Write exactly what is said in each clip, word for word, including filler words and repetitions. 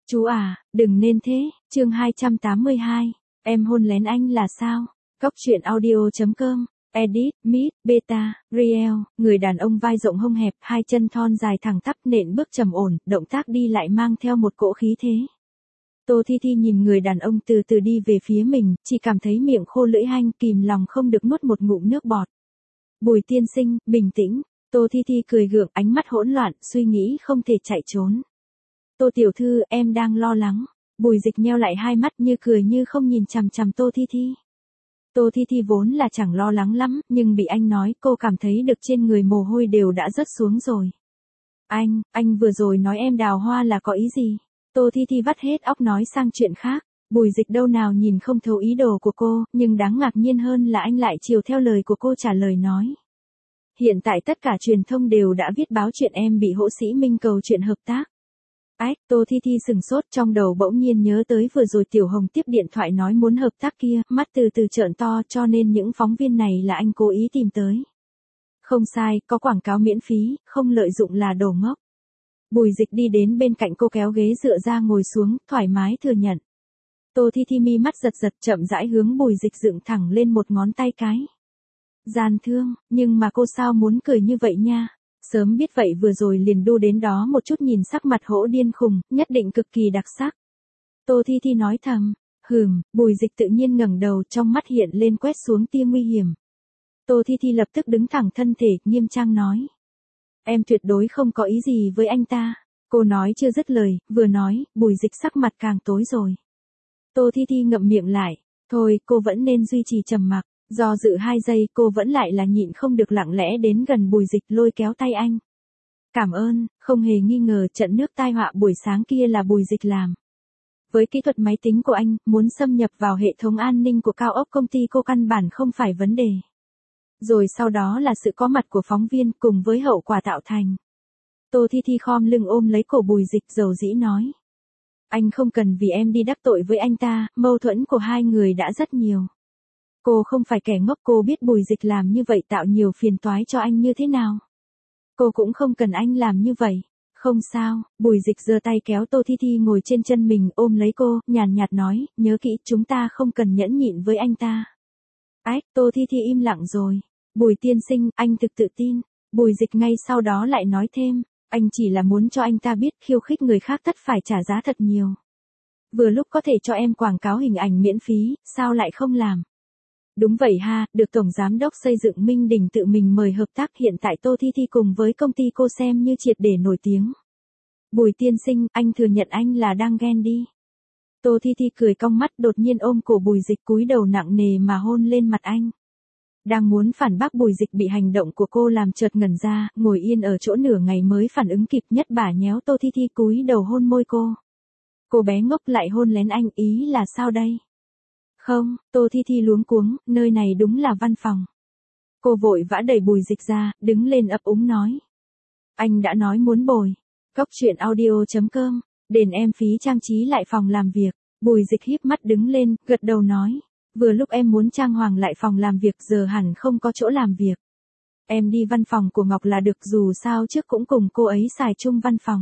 Chú à, đừng nên thế, chương hai trăm tám mươi hai, em hôn lén anh là sao? Cóc truyện audio.com, edit, mid, beta, real, người đàn ông vai rộng hông hẹp, hai chân thon dài thẳng tắp nện bước trầm ổn, động tác đi lại mang theo một cỗ khí thế. Tô Thi Thi nhìn người đàn ông từ từ đi về phía mình, chỉ cảm thấy miệng khô lưỡi hanh, kìm lòng không được nuốt một ngụm nước bọt. Bùi tiên sinh, bình tĩnh, Tô Thi Thi cười gượng, ánh mắt hỗn loạn, suy nghĩ không thể chạy trốn. Tô tiểu thư, em đang lo lắng. Bùi Dịch nheo lại hai mắt như cười như không nhìn chằm chằm Tô Thi Thi. Tô Thi Thi vốn là chẳng lo lắng lắm, nhưng bị anh nói cô cảm thấy được trên người mồ hôi đều đã rớt xuống rồi. Anh, anh vừa rồi nói em đào hoa là có ý gì? Tô Thi Thi vắt hết óc nói sang chuyện khác. Bùi Dịch đâu nào nhìn không thấu ý đồ của cô, nhưng đáng ngạc nhiên hơn là anh lại chiều theo lời của cô trả lời nói. Hiện tại tất cả truyền thông đều đã viết báo chuyện em bị Hỗ Sĩ Minh cầu chuyện hợp tác. Ách, Tô Thi Thi sừng sốt, trong đầu bỗng nhiên nhớ tới vừa rồi Tiểu Hồng tiếp điện thoại nói muốn hợp tác kia, mắt từ từ trợn to, cho nên những phóng viên này là anh cố ý tìm tới. Không sai, có quảng cáo miễn phí, không lợi dụng là đồ ngốc. Bùi Dịch đi đến bên cạnh cô kéo ghế dựa ra ngồi xuống, thoải mái thừa nhận. Tô Thi Thi mi mắt giật giật, chậm rãi hướng Bùi Dịch dựng thẳng lên một ngón tay cái. Gian thương, nhưng mà cô sao muốn cười như vậy nha? Sớm biết vậy vừa rồi liền đu đến đó một chút, nhìn sắc mặt Hỗ điên khùng, nhất định cực kỳ đặc sắc. Tô Thi Thi nói thầm, hừm, Bùi Dịch tự nhiên ngẩng đầu, trong mắt hiện lên quét xuống tia nguy hiểm. Tô Thi Thi lập tức đứng thẳng thân thể, nghiêm trang nói. Em tuyệt đối không có ý gì với anh ta. Cô nói chưa dứt lời, vừa nói, Bùi Dịch sắc mặt càng tối rồi. Tô Thi Thi ngậm miệng lại, thôi cô vẫn nên duy trì trầm mặc. Do dự hai giây cô vẫn lại là nhịn không được lặng lẽ đến gần Bùi Dịch lôi kéo tay anh. Cảm ơn, không hề nghi ngờ trận nước tai họa buổi sáng kia là Bùi Dịch làm. Với kỹ thuật máy tính của anh, muốn xâm nhập vào hệ thống an ninh của cao ốc công ty cô căn bản không phải vấn đề. Rồi sau đó là sự có mặt của phóng viên cùng với hậu quả tạo thành. Tô Thi Thi khom lưng ôm lấy cổ Bùi Dịch dầu dĩ nói. Anh không cần vì em đi đắc tội với anh ta, mâu thuẫn của hai người đã rất nhiều. Cô không phải kẻ ngốc, cô biết Bùi Dịch làm như vậy tạo nhiều phiền toái cho anh như thế nào. Cô cũng không cần anh làm như vậy. Không sao, Bùi Dịch giơ tay kéo Tô Thi Thi ngồi trên chân mình ôm lấy cô, nhàn nhạt nói, nhớ kỹ chúng ta không cần nhẫn nhịn với anh ta. Ách, Tô Thi Thi im lặng rồi. Bùi tiên sinh, anh thực tự tin. Bùi Dịch ngay sau đó lại nói thêm, anh chỉ là muốn cho anh ta biết khiêu khích người khác tất phải trả giá thật nhiều. Vừa lúc có thể cho em quảng cáo hình ảnh miễn phí, sao lại không làm? Đúng vậy ha, được Tổng Giám đốc xây dựng Minh Đình tự mình mời hợp tác, hiện tại Tô Thi Thi cùng với công ty cô xem như triệt để nổi tiếng. Bùi tiên sinh, anh thừa nhận anh là đang ghen đi. Tô Thi Thi cười cong mắt, đột nhiên ôm cổ Bùi Dịch cúi đầu nặng nề mà hôn lên mặt anh. Đang muốn phản bác, Bùi Dịch bị hành động của cô làm chợt ngẩn ra, ngồi yên ở chỗ nửa ngày mới phản ứng kịp, nhất bả nhéo Tô Thi Thi cúi đầu hôn môi cô. Cô bé ngốc lại hôn lén anh, ý là sao đây? Không, Tô Thi Thi luống cuống, nơi này đúng là văn phòng. Cô vội vã đẩy Bùi Dịch ra, đứng lên ấp úng nói. Anh đã nói muốn bồi. Cóc truyện audio.com, đền em phí trang trí lại phòng làm việc. Bùi Dịch híp mắt đứng lên, gật đầu nói. Vừa lúc em muốn trang hoàng lại phòng làm việc, giờ hẳn không có chỗ làm việc. Em đi văn phòng của Ngọc là được, dù sao trước cũng cùng cô ấy xài chung văn phòng.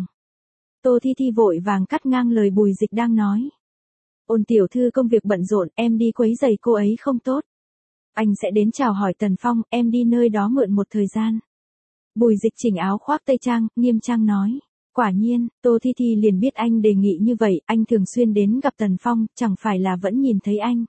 Tô Thi Thi vội vàng cắt ngang lời Bùi Dịch đang nói. Ôn tiểu thư công việc bận rộn, em đi quấy rầy cô ấy không tốt. Anh sẽ đến chào hỏi Tần Phong, em đi nơi đó mượn một thời gian. Bùi Dịch chỉnh áo khoác tây trang, nghiêm trang nói. Quả nhiên, Tô Thi Thi liền biết anh đề nghị như vậy, anh thường xuyên đến gặp Tần Phong, chẳng phải là vẫn nhìn thấy anh.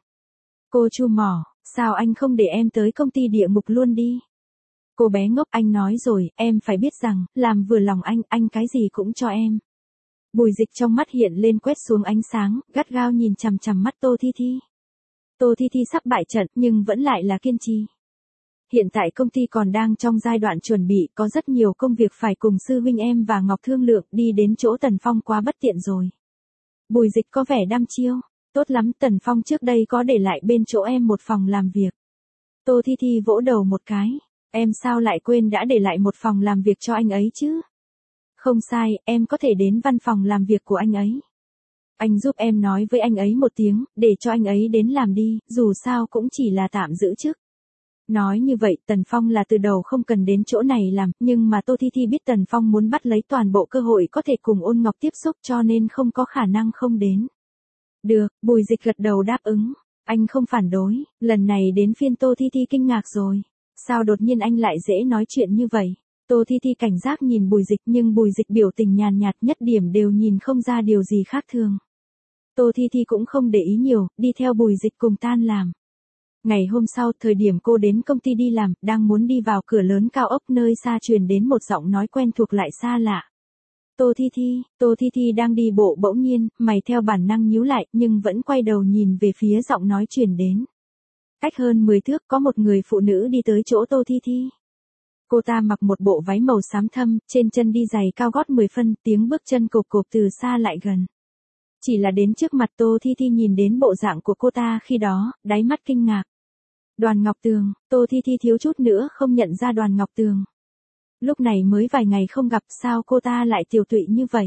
Cô chu mỏ, sao anh không để em tới công ty địa ngục luôn đi? Cô bé ngốc, anh nói rồi, em phải biết rằng, làm vừa lòng anh, anh cái gì cũng cho em. Bùi Dịch trong mắt hiện lên quét xuống ánh sáng, gắt gao nhìn chằm chằm mắt Tô Thi Thi. Tô Thi Thi sắp bại trận, nhưng vẫn lại là kiên trì. Hiện tại công ty còn đang trong giai đoạn chuẩn bị, có rất nhiều công việc phải cùng sư huynh em và Ngọc thương lượng, đi đến chỗ Tần Phong quá bất tiện rồi. Bùi Dịch có vẻ đăm chiêu. Tốt lắm, Tần Phong trước đây có để lại bên chỗ em một phòng làm việc. Tô Thi Thi vỗ đầu một cái. Em sao lại quên đã để lại một phòng làm việc cho anh ấy chứ? Không sai, em có thể đến văn phòng làm việc của anh ấy. Anh giúp em nói với anh ấy một tiếng, để cho anh ấy đến làm đi, dù sao cũng chỉ là tạm giữ chức. Nói như vậy Tần Phong là từ đầu không cần đến chỗ này làm, nhưng mà Tô Thi Thi biết Tần Phong muốn bắt lấy toàn bộ cơ hội có thể cùng Ôn Ngọc tiếp xúc cho nên không có khả năng không đến. Được, Bùi Dịch gật đầu đáp ứng. Anh không phản đối, lần này đến phiên Tô Thi Thi kinh ngạc rồi. Sao đột nhiên anh lại dễ nói chuyện như vậy? Tô Thi Thi cảnh giác nhìn Bùi Dịch nhưng Bùi Dịch biểu tình nhàn nhạt nhất điểm đều nhìn không ra điều gì khác thường. Tô Thi Thi cũng không để ý nhiều, đi theo Bùi Dịch cùng tan làm. Ngày hôm sau, thời điểm cô đến công ty đi làm, đang muốn đi vào cửa lớn cao ốc nơi xa truyền đến một giọng nói quen thuộc lại xa lạ. Tô Thi Thi, Tô Thi Thi đang đi bộ bỗng nhiên, mày theo bản năng nhíu lại, nhưng vẫn quay đầu nhìn về phía giọng nói truyền đến. Cách hơn mười thước có một người phụ nữ đi tới chỗ Tô Thi Thi. Cô ta mặc một bộ váy màu xám thâm, trên chân đi giày cao gót mười phân, tiếng bước chân cộp cộp từ xa lại gần. Chỉ là đến trước mặt Tô Thi Thi nhìn đến bộ dạng của cô ta khi đó, đáy mắt kinh ngạc. Đoàn Ngọc Tường, Tô Thi Thi thiếu chút nữa không nhận ra Đoàn Ngọc Tường. Lúc này mới vài ngày không gặp sao cô ta lại tiều tụy như vậy.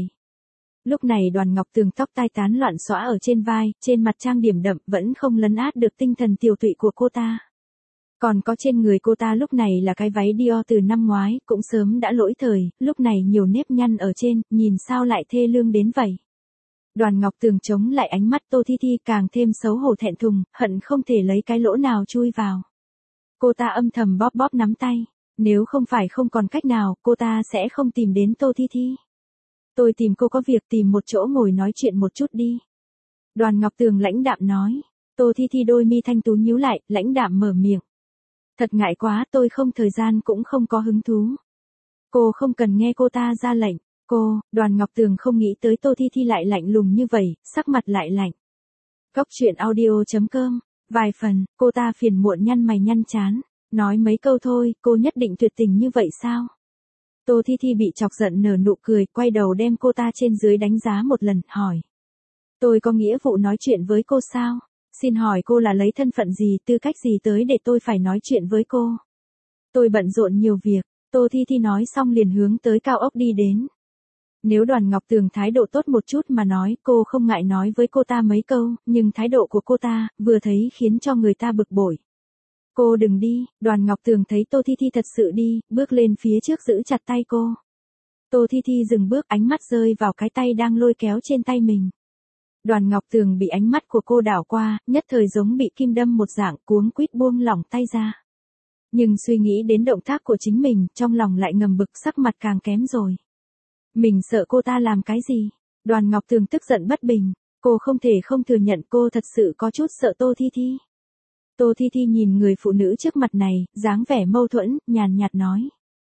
Lúc này Đoàn Ngọc Tường tóc tai tán loạn xõa ở trên vai, trên mặt trang điểm đậm vẫn không lấn át được tinh thần tiều tụy của cô ta. Còn có trên người cô ta lúc này là cái váy Dior từ năm ngoái, cũng sớm đã lỗi thời, lúc này nhiều nếp nhăn ở trên, nhìn sao lại thê lương đến vậy. Đoàn Ngọc Tường chống lại ánh mắt Tô Thi Thi càng thêm xấu hổ thẹn thùng, hận không thể lấy cái lỗ nào chui vào. Cô ta âm thầm bóp bóp nắm tay, nếu không phải không còn cách nào, cô ta sẽ không tìm đến Tô Thi Thi. Tôi tìm cô có việc, tìm một chỗ ngồi nói chuyện một chút đi. Đoàn Ngọc Tường lãnh đạm nói. Tô Thi Thi đôi mi thanh tú nhíu lại, lãnh đạm mở miệng. Thật ngại quá, tôi không thời gian cũng không có hứng thú. Cô không cần nghe cô ta ra lệnh. Cô, Đoàn Ngọc Tường không nghĩ tới Tô Thi Thi lại lạnh lùng như vậy, sắc mặt lại lạnh. Cốc truyện audio chấm com, vài phần, cô ta phiền muộn nhăn mày nhăn chán, nói mấy câu thôi, cô nhất định tuyệt tình như vậy sao? Tô Thi Thi bị chọc giận nở nụ cười, quay đầu đem cô ta trên dưới đánh giá một lần, hỏi. Tôi có nghĩa vụ nói chuyện với cô sao? Xin hỏi cô là lấy thân phận gì, tư cách gì tới để tôi phải nói chuyện với cô? Tôi bận rộn nhiều việc, Tô Thi Thi nói xong liền hướng tới cao ốc đi đến. Nếu Đoàn Ngọc Tường thái độ tốt một chút mà nói, cô không ngại nói với cô ta mấy câu, nhưng thái độ của cô ta, vừa thấy khiến cho người ta bực bội. Cô đừng đi, Đoàn Ngọc Tường thấy Tô Thi Thi thật sự đi, bước lên phía trước giữ chặt tay cô. Tô Thi Thi dừng bước, ánh mắt rơi vào cái tay đang lôi kéo trên tay mình. Đoàn Ngọc Tường bị ánh mắt của cô đảo qua, nhất thời giống bị kim đâm một dạng, cuống quýt buông lỏng tay ra. Nhưng suy nghĩ đến động tác của chính mình, trong lòng lại ngầm bực, sắc mặt càng kém rồi. Mình sợ cô ta làm cái gì? Đoàn Ngọc Tường tức giận bất bình, cô không thể không thừa nhận cô thật sự có chút sợ Tô Thi Thi. Tô Thi Thi nhìn người phụ nữ trước mặt này, dáng vẻ mâu thuẫn, nhàn nhạt nói.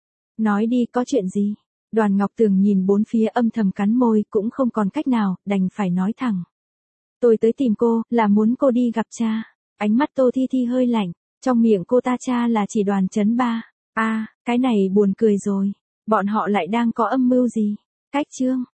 Nói đi, có chuyện gì? Đoàn Ngọc Tường nhìn bốn phía âm thầm cắn môi, cũng không còn cách nào, đành phải nói thẳng. Tôi tới tìm cô, là muốn cô đi gặp cha. Ánh mắt Tô Thi Thi hơi lạnh, trong miệng cô ta cha là chỉ Đoàn Chấn Ba. À, cái này buồn cười rồi. Bọn họ lại đang có âm mưu gì? Cách chương.